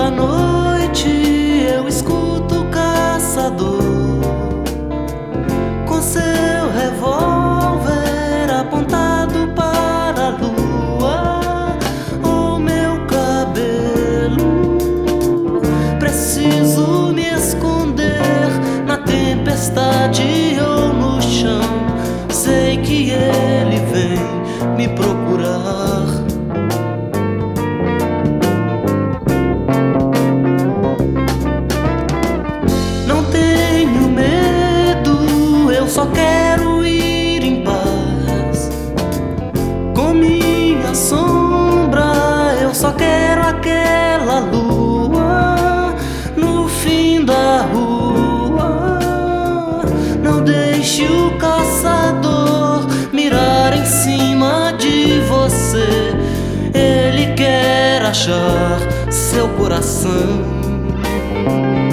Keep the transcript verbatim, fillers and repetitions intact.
Toda noite eu escuto o caçador com seu revólver apontado para a lua. Oh, meu cabelo, preciso me esconder na tempestade ou no chão. Sei que ele vem me procurar. Não tenho medo, eu só quero ir em paz. Com minha sombra, eu só quero aquela lua no fim da rua. Não deixe o caçador mirar em cima de você. Ele quer achar seu coração.